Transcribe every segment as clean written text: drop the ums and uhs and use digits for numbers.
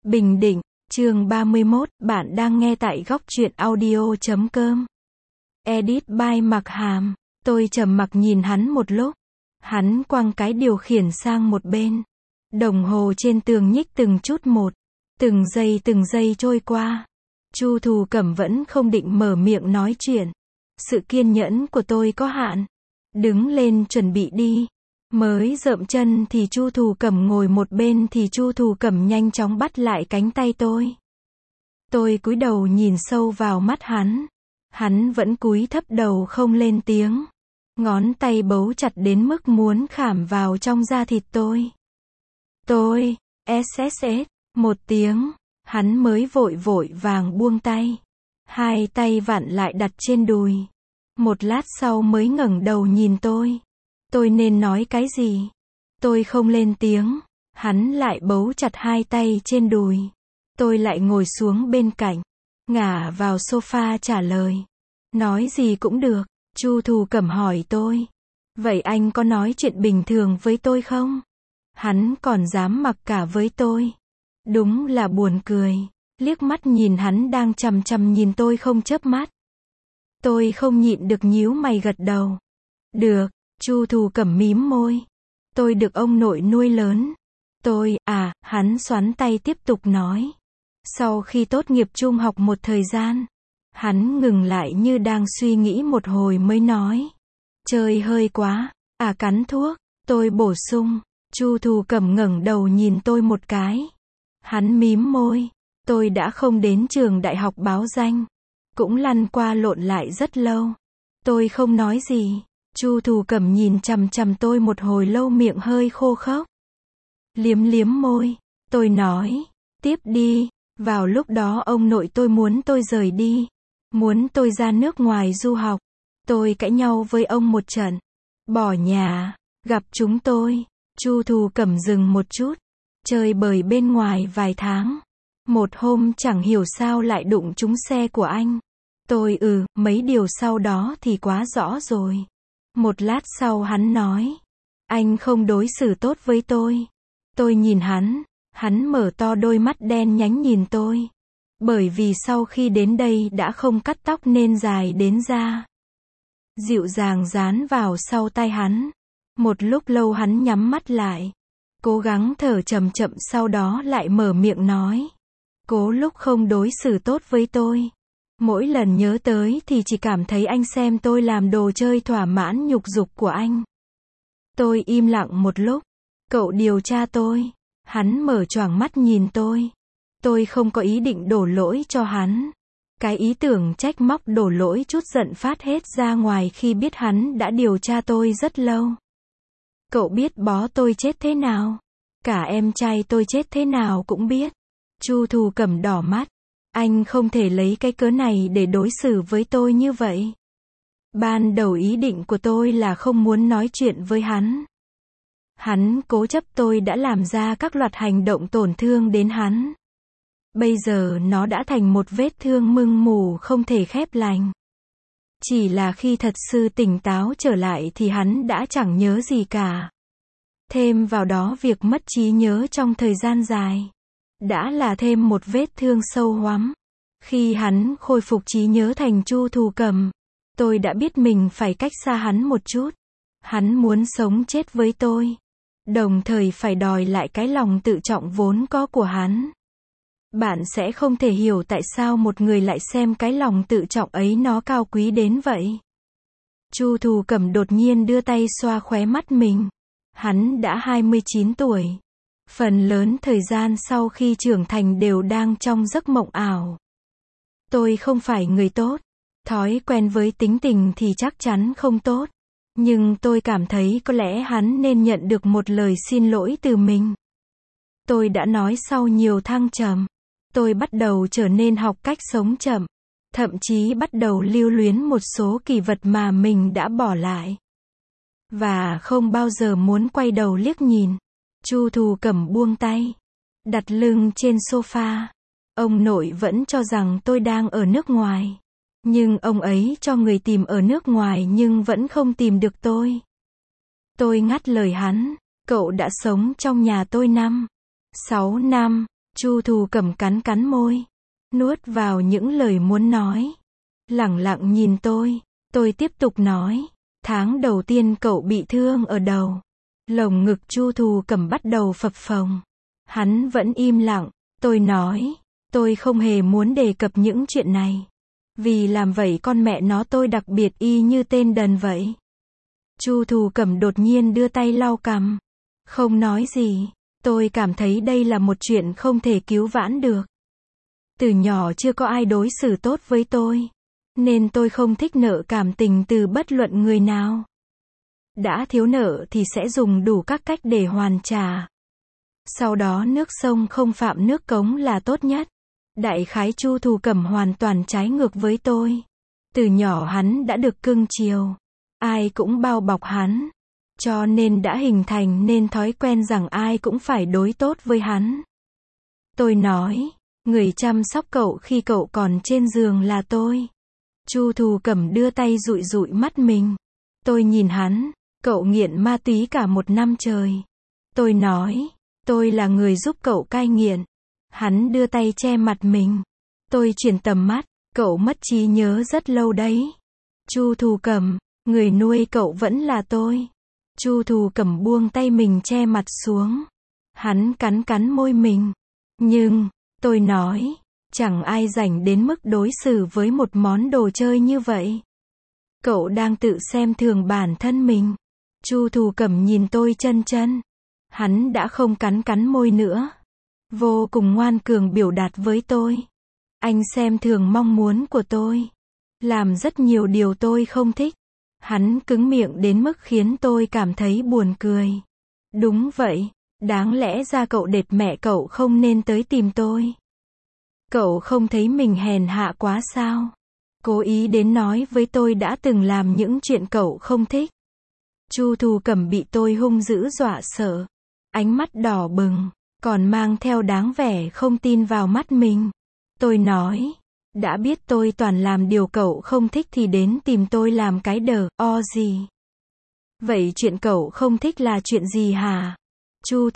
Bình Định, chương 31, bạn đang nghe tại góc truyện audio.com. Edit by Mặc Hàm. Tôi trầm mặc nhìn hắn một lúc. Hắn quăng cái điều khiển sang một bên. Đồng hồ trên tường nhích từng chút một. Từng giây trôi qua. Chu Thù Cẩm vẫn không định mở miệng nói chuyện. Sự kiên nhẫn của tôi có hạn. Đứng lên chuẩn bị đi. Mới dậm chân thì Chu Thù Cẩm ngồi một bên thì Chu Thù Cẩm nhanh chóng bắt lại cánh tay tôi. Tôi cúi đầu nhìn sâu vào mắt hắn. Hắn vẫn cúi thấp đầu không lên tiếng. Ngón tay bấu chặt đến mức muốn khảm vào trong da thịt tôi. SSS, một tiếng, hắn mới vội vàng buông tay. Hai tay vặn lại đặt trên đùi. Một lát sau mới ngẩng đầu nhìn tôi. Tôi nên nói cái gì? Tôi không lên tiếng. Hắn lại bấu chặt hai tay trên đùi. Tôi lại ngồi xuống bên cạnh. Ngả vào sofa trả lời. Nói gì cũng được. Chu Thù Cẩm hỏi tôi. Vậy anh có nói chuyện bình thường với tôi không? Hắn còn dám mặc cả với tôi. Đúng là buồn cười. Liếc mắt nhìn hắn đang chằm chằm nhìn tôi không chớp mắt. Tôi không nhịn được nhíu mày gật đầu. Được. Chu Thù Cẩm mím môi. Tôi được ông nội nuôi lớn. Hắn xoắn tay tiếp tục nói. Sau khi tốt nghiệp trung học một thời gian, hắn ngừng lại như đang suy nghĩ một hồi mới nói. Chơi hơi quá, cắn thuốc, tôi bổ sung. Chu Thù Cẩm ngẩng đầu nhìn tôi một cái. Hắn mím môi. Tôi đã không đến trường đại học báo danh. Cũng lăn qua lộn lại rất lâu. Tôi không nói gì. Chu Thù Cẩm nhìn chằm chằm tôi một hồi lâu miệng hơi khô khốc. Liếm môi. Tôi nói. Tiếp đi. Vào lúc đó ông nội tôi muốn tôi rời đi. Muốn tôi ra nước ngoài du học. Tôi cãi nhau với ông một trận. Bỏ nhà. Gặp chúng tôi. Chu Thù Cẩm dừng một chút. Chơi bời bên ngoài vài tháng. Một hôm chẳng hiểu sao lại đụng trúng xe của anh. Mấy điều sau đó thì quá rõ rồi. Một lát sau hắn nói. Anh không đối xử tốt với tôi. Tôi nhìn hắn. Hắn mở to đôi mắt đen nhánh nhìn tôi. Bởi vì sau khi đến đây đã không cắt tóc nên dài đến da. Dịu dàng dán vào sau tai hắn. Một lúc lâu hắn nhắm mắt lại. Cố gắng thở chậm chậm sau đó lại mở miệng nói. Cố lúc không đối xử tốt với tôi. Mỗi lần nhớ tới thì chỉ cảm thấy anh xem tôi làm đồ chơi thỏa mãn nhục dục của anh. Tôi im lặng một lúc. Cậu điều tra tôi. Hắn mở choàng mắt nhìn tôi. Tôi không có ý định đổ lỗi cho hắn. Cái ý tưởng trách móc đổ lỗi chút giận phát hết ra ngoài khi biết hắn đã điều tra tôi rất lâu. Cậu biết bó tôi chết thế nào? Cả em trai tôi chết thế nào cũng biết. Chu Thù Cẩm đỏ mắt. Anh không thể lấy cái cớ này để đối xử với tôi như vậy. Ban đầu ý định của tôi là không muốn nói chuyện với hắn. Hắn cố chấp tôi đã làm ra các loạt hành động tổn thương đến hắn. Bây giờ nó đã thành một vết thương mưng mù không thể khép lành. Chỉ là khi thật sự tỉnh táo trở lại thì hắn đã chẳng nhớ gì cả. Thêm vào đó việc mất trí nhớ trong thời gian dài. Đã là thêm một vết thương sâu hoắm. Khi hắn khôi phục trí nhớ thành Chu Thù Cẩm, tôi đã biết mình phải cách xa hắn một chút. Hắn muốn sống chết với tôi. Đồng thời phải đòi lại cái lòng tự trọng vốn có của hắn. Bạn sẽ không thể hiểu tại sao một người lại xem cái lòng tự trọng ấy nó cao quý đến vậy. Chu Thù Cẩm đột nhiên đưa tay xoa khóe mắt mình. Hắn đã 29 tuổi. Phần lớn thời gian sau khi trưởng thành đều đang trong giấc mộng ảo. Tôi không phải người tốt. Thói quen với tính tình thì chắc chắn không tốt. Nhưng tôi cảm thấy có lẽ hắn nên nhận được một lời xin lỗi từ mình. Tôi đã nói sau nhiều thăng trầm. Tôi bắt đầu trở nên học cách sống chậm. Thậm chí bắt đầu lưu luyến một số kỷ vật mà mình đã bỏ lại. Và không bao giờ muốn quay đầu liếc nhìn. Chu Thù Cẩm buông tay. Đặt lưng trên sofa. Ông nội vẫn cho rằng tôi đang ở nước ngoài. Nhưng ông ấy cho người tìm ở nước ngoài nhưng vẫn không tìm được tôi. Tôi ngắt lời hắn. Cậu đã sống trong nhà tôi 6 năm. Chu Thù Cầm cắn cắn môi, nuốt vào những lời muốn nói, lẳng lặng nhìn tôi tiếp tục nói, tháng đầu tiên cậu bị thương ở đầu. Lồng ngực Chu Thù Cầm bắt đầu phập phồng. Hắn vẫn im lặng, tôi nói, tôi không hề muốn đề cập những chuyện này. Vì làm vậy con mẹ nó tôi đặc biệt y như tên đần vậy. Chu Thù Cầm đột nhiên đưa tay lau cằm, không nói gì. Tôi cảm thấy đây là một chuyện không thể cứu vãn được. Từ nhỏ chưa có ai đối xử tốt với tôi, nên tôi không thích nợ cảm tình từ bất luận người nào. Đã thiếu nợ thì sẽ dùng đủ các cách để hoàn trả. Sau đó nước sông không phạm nước cống là tốt nhất. Đại khái Chu Thù Cầm hoàn toàn trái ngược với tôi. Từ nhỏ hắn đã được cưng chiều, ai cũng bao bọc hắn, cho nên đã hình thành nên thói quen rằng ai cũng phải đối tốt với hắn. Tôi nói, người chăm sóc cậu khi cậu còn trên giường là tôi. Chu Thù Cầm đưa tay dụi dụi mắt mình. Tôi nhìn hắn, cậu nghiện ma túy cả 1 năm trời. Tôi nói, tôi là người giúp cậu cai nghiện. Hắn đưa tay che mặt mình. Tôi chuyển tầm mắt, cậu mất trí nhớ rất lâu đấy. Chu Thù Cầm, người nuôi cậu vẫn là tôi. Chu Thù Cầm buông tay mình che mặt xuống. Hắn cắn cắn môi mình. Nhưng, tôi nói, chẳng ai rảnh đến mức đối xử với một món đồ chơi như vậy. Cậu đang tự xem thường bản thân mình. Chu Thù Cầm nhìn tôi chân chân. Hắn đã không cắn cắn môi nữa. Vô cùng ngoan cường biểu đạt với tôi. Anh xem thường mong muốn của tôi. Làm rất nhiều điều tôi không thích. Hắn cứng miệng đến mức khiến tôi cảm thấy buồn cười. Đúng vậy, đáng lẽ ra cậu đệt mẹ cậu không nên tới tìm tôi. Cậu không thấy mình hèn hạ quá sao? Cố ý đến nói với tôi đã từng làm những chuyện cậu không thích. Chu Thù Cầm bị tôi hung dữ dọa sợ. Ánh mắt đỏ bừng, còn mang theo đáng vẻ không tin vào mắt mình. Tôi nói, đã biết tôi toàn làm điều cậu không thích thì đến tìm tôi làm cái gì? Vậy chuyện cậu không thích là chuyện gì hả? Chu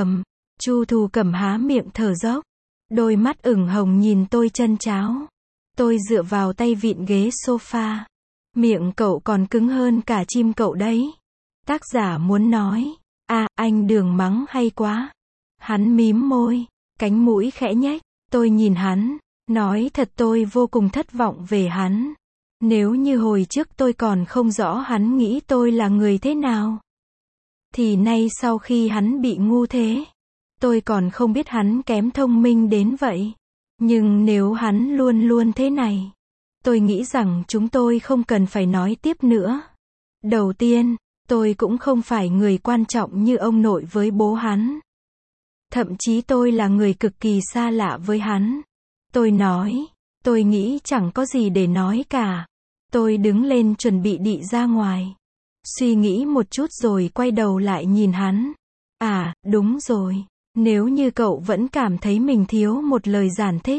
Thù Cầm há miệng thở dốc. Đôi mắt ửng hồng nhìn tôi chân cháo. Tôi dựa vào tay vịn ghế sofa. Miệng cậu còn cứng hơn cả chim cậu đấy. Tác giả muốn nói, anh Đường mắng hay quá. Hắn mím môi, cánh mũi khẽ nhếch. Tôi nhìn hắn, nói thật tôi vô cùng thất vọng về hắn. Nếu như hồi trước tôi còn không rõ hắn nghĩ tôi là người thế nào, thì nay sau khi hắn bị ngu thế, tôi còn không biết hắn kém thông minh đến vậy. Nhưng nếu hắn luôn luôn thế này, tôi nghĩ rằng chúng tôi không cần phải nói tiếp nữa. Đầu tiên, tôi cũng không phải người quan trọng như ông nội với bố hắn. Thậm chí tôi là người cực kỳ xa lạ với hắn. Tôi nói, tôi nghĩ chẳng có gì để nói cả. Tôi đứng lên chuẩn bị đi ra ngoài. Suy nghĩ một chút rồi quay đầu lại nhìn hắn. Đúng rồi. Nếu như cậu vẫn cảm thấy mình thiếu một lời giải thích,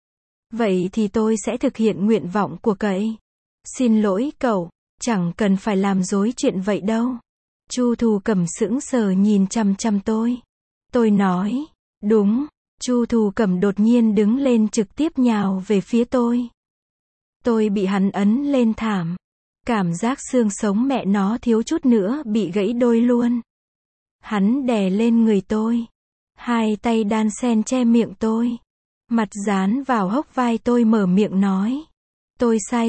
vậy thì tôi sẽ thực hiện nguyện vọng của cậu. Xin lỗi cậu, chẳng cần phải làm dối chuyện vậy đâu. Chu Thù Cầm sững sờ nhìn chằm chằm tôi. Tôi nói, đúng. Chu Thù Cầm đột nhiên đứng lên trực tiếp nhào về phía tôi. Tôi bị hắn ấn lên thảm. Cảm giác xương sống mẹ nó thiếu chút nữa bị gãy đôi luôn. Hắn đè lên người tôi. Hai tay đan sen che miệng tôi. Mặt dán vào hốc vai tôi mở miệng nói. Tôi sai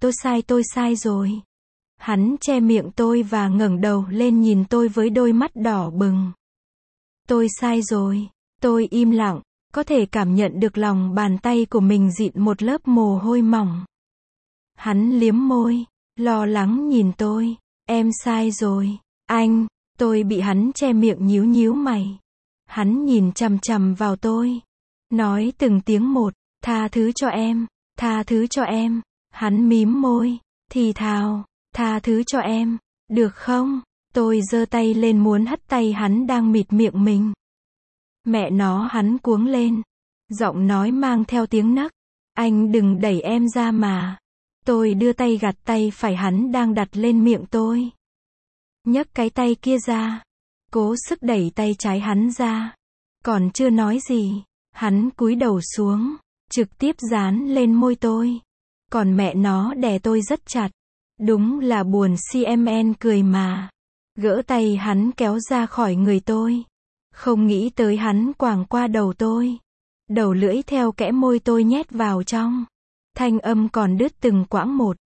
rồi. Hắn che miệng tôi và ngẩng đầu lên nhìn tôi với đôi mắt đỏ bừng. Tôi sai rồi. Tôi im lặng, có thể cảm nhận được lòng bàn tay của mình dịn một lớp mồ hôi mỏng. Hắn liếm môi, lo lắng nhìn tôi. Em sai rồi, anh. Tôi bị hắn che miệng nhíu nhíu mày. Hắn nhìn chằm chằm vào tôi. Nói từng tiếng một, tha thứ cho em. Hắn mím môi, thì thào, tha thứ cho em, được không? Tôi giơ tay lên muốn hất tay hắn đang bịt miệng mình. Mẹ nó, hắn cuống lên. Giọng nói mang theo tiếng nấc. Anh đừng đẩy em ra mà. Tôi đưa tay gạt tay phải hắn đang đặt lên miệng tôi. Nhấc cái tay kia ra. Cố sức đẩy tay trái hắn ra. Còn chưa nói gì, Hắn cúi đầu xuống, trực tiếp dán lên môi tôi. Còn mẹ nó đè tôi rất chặt. Đúng là buồn CMN cười mà. Gỡ tay hắn kéo ra khỏi người tôi. Không nghĩ tới hắn quàng qua đầu tôi. Đầu lưỡi theo kẽ môi tôi nhét vào trong. Thanh âm còn đứt từng quãng một.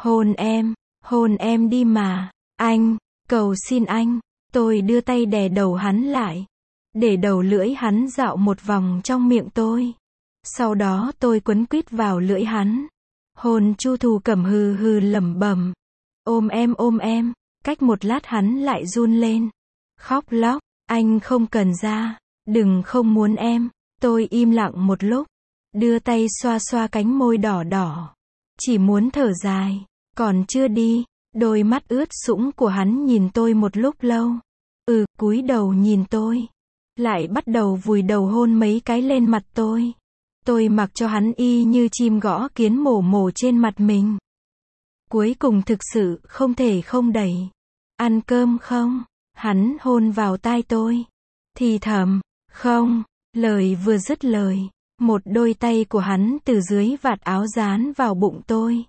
Hôn em đi mà. Anh, cầu xin anh. Tôi đưa tay đè đầu hắn lại. Để đầu lưỡi hắn dạo một vòng trong miệng tôi. Sau đó tôi quấn quýt vào lưỡi hắn. Hôn Chu Thù Cẩm hừ hừ lẩm bẩm. Ôm em. Cách một lát hắn lại run lên. Khóc lóc. Anh không cần ra. Đừng không muốn em. Tôi im lặng một lúc. Đưa tay xoa xoa cánh môi đỏ đỏ. Chỉ muốn thở dài. Còn chưa đi. Đôi mắt ướt sũng của hắn nhìn tôi một lúc lâu. Cúi đầu nhìn tôi. Lại bắt đầu vùi đầu hôn mấy cái lên mặt tôi. Tôi mặc cho hắn y như chim gõ kiến mổ trên mặt mình. Cuối cùng thực sự không thể không đẩy. Ăn cơm không? Hắn hôn vào tai tôi. Thì thầm, không. Lời vừa dứt lời. Một đôi tay của hắn từ dưới vạt áo dán vào bụng tôi.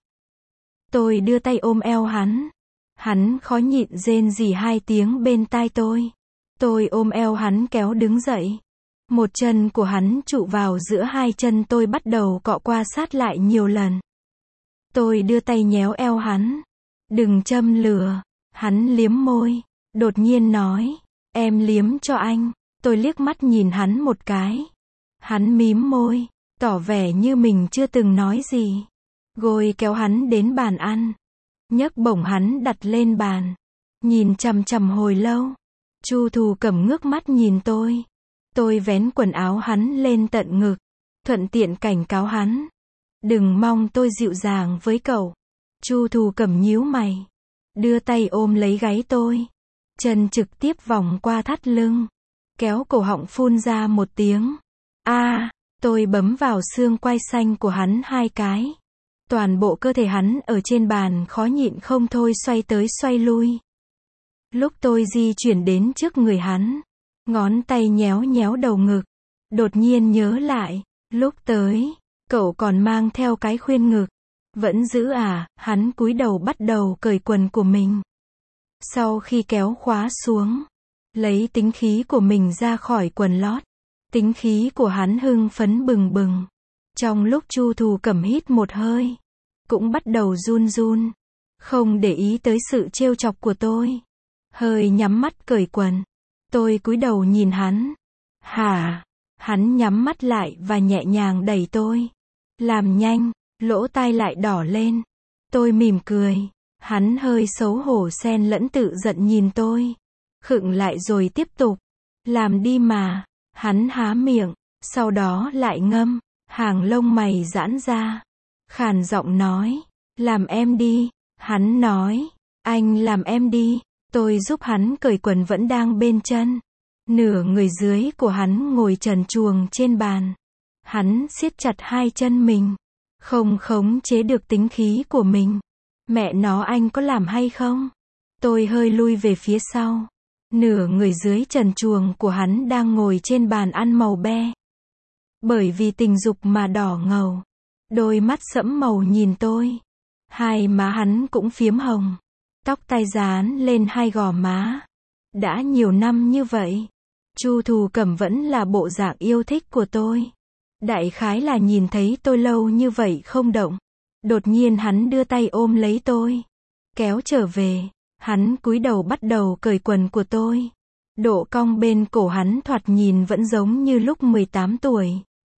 Tôi đưa tay ôm eo hắn. Hắn khó nhịn rên rỉ 2 tiếng bên tai tôi. Tôi ôm eo hắn kéo đứng dậy. Một chân của hắn trụ vào giữa 2 chân tôi bắt đầu cọ qua sát lại nhiều lần. Tôi đưa tay nhéo eo hắn. Đừng châm lửa. Hắn liếm môi. Đột nhiên nói. Em liếm cho anh. Tôi liếc mắt nhìn hắn một cái. Hắn mím môi. Tỏ vẻ như mình chưa từng nói gì. Rồi kéo hắn đến bàn ăn. Nhấc bổng hắn đặt lên bàn. Nhìn chằm chằm hồi lâu. Chu Thù Cẩm ngước mắt nhìn tôi. Tôi vén quần áo hắn lên tận ngực. Thuận tiện cảnh cáo hắn. Đừng mong tôi dịu dàng với cậu. Chu Thù Cẩm nhíu mày. Đưa tay ôm lấy gáy tôi. Chân trực tiếp vòng qua thắt lưng. Kéo cổ họng phun ra một tiếng. Tôi bấm vào xương quai xanh của hắn 2 cái. Toàn bộ cơ thể hắn ở trên bàn khó nhịn không thôi xoay tới xoay lui. Lúc tôi di chuyển đến trước người hắn. Ngón tay nhéo nhéo đầu ngực. Đột nhiên nhớ lại. Lúc tới. Cậu còn mang theo cái khuyên ngực. Vẫn giữ à? Hắn cúi đầu bắt đầu cởi quần của mình. Sau khi kéo khóa xuống. Lấy tính khí của mình ra khỏi quần lót. Tính khí của hắn hưng phấn bừng bừng. Trong lúc Chu Thù Cẩm hít một hơi. Cũng bắt đầu run run. Không để ý tới sự trêu chọc của tôi. Hơi nhắm mắt cởi quần. Tôi cúi đầu nhìn hắn. Hả? Hắn nhắm mắt lại và nhẹ nhàng đẩy tôi. Làm nhanh. Lỗ tai lại đỏ lên. Tôi mỉm cười. Hắn hơi xấu hổ xen lẫn tự giận nhìn tôi. Khựng lại rồi tiếp tục. Làm đi mà. Hắn há miệng. Sau đó lại ngâm. Hàng lông mày giãn ra. Khàn giọng nói. Làm em đi. Hắn nói. Anh làm em đi. Tôi giúp hắn cởi quần vẫn đang bên chân. Nửa người dưới của hắn ngồi trần truồng trên bàn. Hắn siết chặt 2 chân mình. Không khống chế được tính khí của mình. Mẹ nó anh có làm hay không? Tôi hơi lui về phía sau. Nửa người dưới trần truồng của hắn đang ngồi trên bàn ăn màu be. Bởi vì tình dục mà đỏ ngầu. Đôi mắt sẫm màu nhìn tôi. 2 má hắn cũng phiếm hồng. Tóc tai dán lên 2 gò má. Đã nhiều năm như vậy. Chu Thù Cẩm vẫn là bộ dạng yêu thích của tôi. Đại khái là nhìn thấy tôi lâu như vậy không động. Đột nhiên hắn đưa tay ôm lấy tôi. Kéo trở về. Hắn cúi đầu bắt đầu cởi quần của tôi. Độ cong bên cổ hắn thoạt nhìn vẫn giống như lúc 18 tuổi.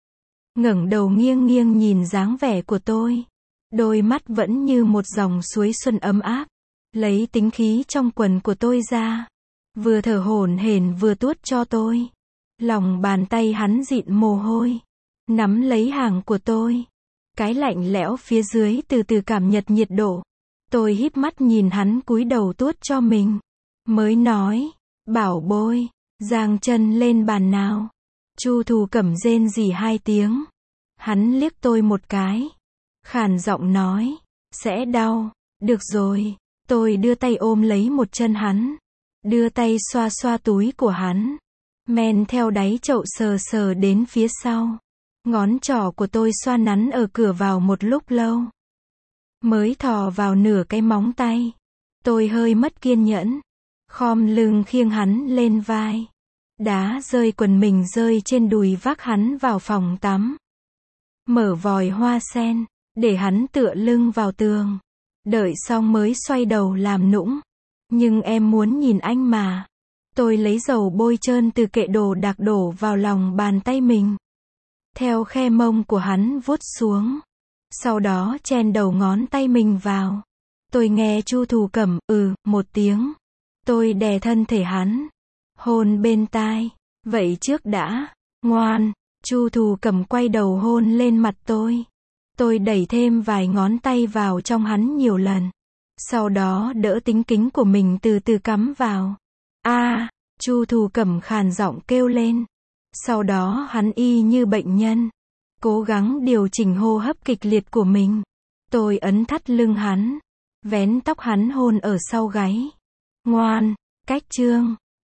Ngẩng đầu nghiêng nghiêng nhìn dáng vẻ của tôi. Đôi mắt vẫn như một dòng suối xuân ấm áp. Lấy tính khí trong quần của tôi ra. Vừa thở hổn hển vừa tuốt cho tôi. Lòng bàn tay hắn dịn mồ hôi. Nắm lấy hàng của tôi. Cái lạnh lẽo phía dưới từ từ cảm nhận nhiệt độ. Tôi híp mắt nhìn hắn cúi đầu tuốt cho mình. Mới nói. Bảo bối. Giang chân lên bàn nào. Chu Thù Cẩm rên rỉ 2 tiếng. Hắn liếc tôi một cái. Khàn giọng nói. Sẽ đau. Được rồi. Tôi đưa tay ôm lấy một chân hắn. Đưa tay xoa xoa túi của hắn. Men theo đáy chậu sờ sờ đến phía sau. Ngón trỏ của tôi xoa nắn ở cửa vào một lúc lâu. Mới thò vào nửa cái móng tay. Tôi hơi mất kiên nhẫn. Khom lưng khiêng hắn lên vai. Đá rơi quần mình rơi trên đùi vác hắn vào phòng tắm. Mở vòi hoa sen, để hắn tựa lưng vào tường. Đợi xong mới xoay đầu làm nũng. Nhưng em muốn nhìn anh mà. Tôi lấy dầu bôi trơn từ kệ đồ đạc đổ vào lòng bàn tay mình. Theo khe mông của hắn vuốt xuống. Sau đó chen đầu ngón tay mình vào. Tôi nghe Chu Thủ Cẩm một tiếng. Tôi đè thân thể hắn. Hôn bên tai. Vậy trước đã. Ngoan. Chu Thủ Cẩm quay đầu hôn lên mặt tôi. Tôi đẩy thêm vài ngón tay vào trong hắn nhiều lần. Sau đó đỡ tính kính của mình từ từ cắm vào. Chu Thủ Cẩm khàn giọng kêu lên. Sau đó hắn y như bệnh nhân. Cố gắng điều chỉnh hô hấp kịch liệt của mình. Tôi ấn thắt lưng hắn. Vén tóc hắn hôn ở sau gáy. Ngoan. Cách chương.